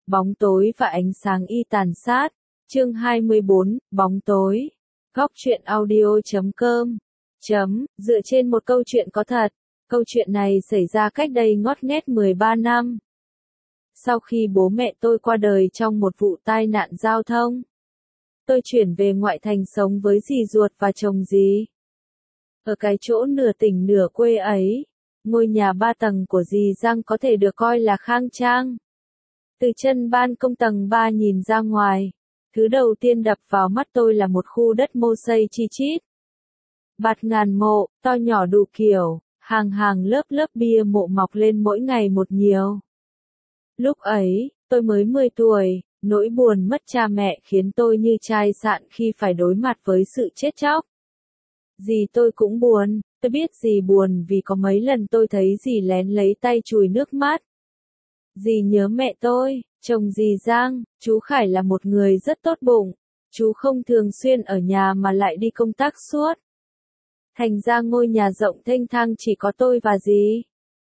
Bóng tối và ánh sáng y tàn sát. Chương 24, bóng tối. Góc truyện audio.com. Dựa trên một câu chuyện có thật. Câu chuyện này xảy ra cách đây ngót nghét 13 năm. Sau khi bố mẹ tôi qua đời trong một vụ tai nạn giao thông, tôi chuyển về ngoại thành sống với dì ruột và chồng dì. Ở cái chỗ nửa tỉnh nửa quê ấy, ngôi nhà 3 tầng của dì Giang có thể được coi là khang trang. Từ chân ban công tầng 3 nhìn ra ngoài, thứ đầu tiên đập vào mắt tôi là một khu đất mô xây chi chít. Bạt ngàn mộ, to nhỏ đủ kiểu, hàng hàng lớp lớp bia mộ mọc lên mỗi ngày một nhiều. Lúc ấy, tôi mới 10 tuổi, nỗi buồn mất cha mẹ khiến tôi như chai sạn khi phải đối mặt với sự chết chóc. Dì tôi cũng buồn, tôi biết dì buồn vì có mấy lần tôi thấy dì lén lấy tay chùi nước mắt. Dì nhớ mẹ tôi, chồng dì Giang, chú Khải là một người rất tốt bụng, chú không thường xuyên ở nhà mà lại đi công tác suốt. Thành ra ngôi nhà rộng thênh thang chỉ có tôi và dì.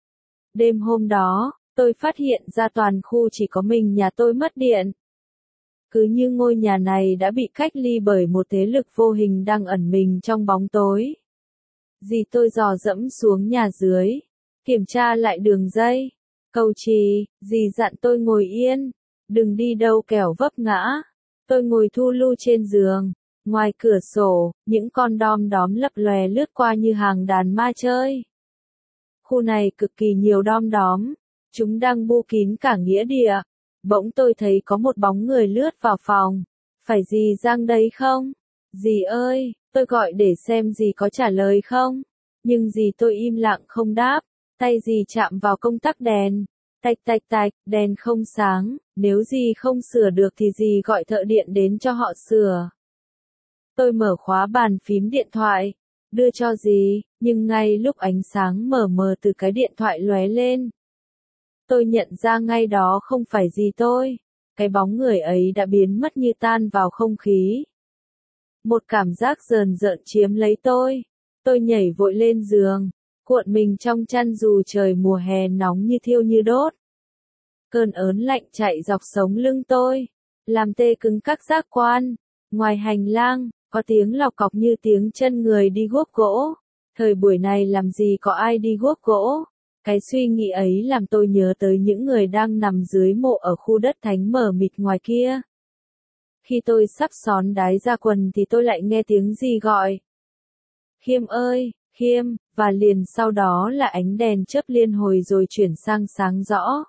Đêm hôm đó, tôi phát hiện ra toàn khu chỉ có mình nhà tôi mất điện. Cứ như ngôi nhà này đã bị cách ly bởi một thế lực vô hình đang ẩn mình trong bóng tối. Dì tôi dò dẫm xuống nhà dưới, kiểm tra lại đường dây. Cầu trì, dì dặn tôi ngồi yên, đừng đi đâu kẻo vấp ngã. Tôi ngồi thu lu trên giường, ngoài cửa sổ, những con đom đóm lập lòe lướt qua như hàng đàn ma chơi. Khu này cực kỳ nhiều đom đóm, chúng đang bu kín cả nghĩa địa. Bỗng tôi thấy có một bóng người lướt vào phòng. Phải dì Giang đấy không? Dì ơi, tôi gọi để xem dì có trả lời không. Nhưng dì tôi im lặng không đáp. Tay dì chạm vào công tắc đèn. Tạch tạch tạch, đèn không sáng. Nếu dì không sửa được thì dì gọi thợ điện đến cho họ sửa. Tôi mở khóa bàn phím điện thoại, đưa cho dì, nhưng ngay lúc ánh sáng mờ mờ từ cái điện thoại lóe lên, tôi nhận ra ngay đó không phải dì tôi. Cái bóng người ấy đã biến mất như tan vào không khí. Một cảm giác rờn rợn chiếm lấy tôi. Tôi nhảy vội lên giường, cuộn mình trong chăn dù trời mùa hè nóng như thiêu như đốt. Cơn ớn lạnh chạy dọc sống lưng tôi, làm tê cứng các giác quan. Ngoài hành lang, có tiếng lọc cọc như tiếng chân người đi guốc gỗ. Thời buổi này làm gì có ai đi guốc gỗ? Cái suy nghĩ ấy làm tôi nhớ tới những người đang nằm dưới mộ ở khu đất thánh mờ mịt ngoài kia. Khi tôi sắp xón đái ra quần thì tôi lại nghe tiếng gì gọi. Khiêm ơi, Khiêm, và liền sau đó là ánh đèn chớp liên hồi rồi chuyển sang sáng rõ.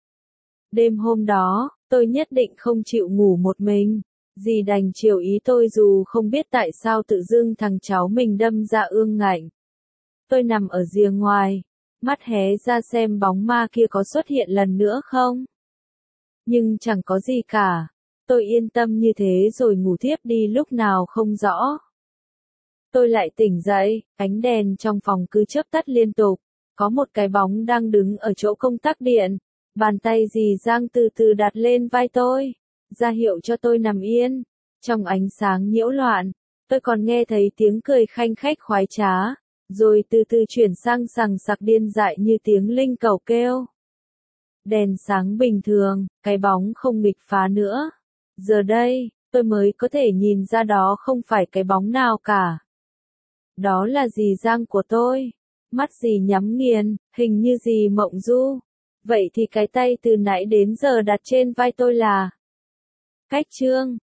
Đêm hôm đó, tôi nhất định không chịu ngủ một mình. Dì đành chiều ý tôi dù không biết tại sao tự dưng thằng cháu mình đâm ra ương ngạnh. Tôi nằm ở rìa ngoài, mắt hé ra xem bóng ma kia có xuất hiện lần nữa không. Nhưng chẳng có gì cả. Tôi yên tâm như thế rồi ngủ thiếp đi lúc nào không rõ. Tôi lại tỉnh dậy, ánh đèn trong phòng cứ chớp tắt liên tục. Có một cái bóng đang đứng ở chỗ công tắc điện. Bàn tay dì Giang từ từ đặt lên vai tôi, ra hiệu cho tôi nằm yên. Trong ánh sáng nhiễu loạn, tôi còn nghe thấy tiếng cười khanh khách khoái trá, rồi từ từ chuyển sang sằng sặc điên dại như tiếng linh cẩu kêu. Đèn sáng bình thường, cái bóng không nghịch phá nữa. Giờ đây, tôi mới có thể nhìn ra đó không phải cái bóng nào cả. Đó là dì Giang của tôi. Mắt dì nhắm nghiền, hình như dì mộng du. Vậy thì cái tay từ nãy đến giờ đặt trên vai tôi là... Cách chương,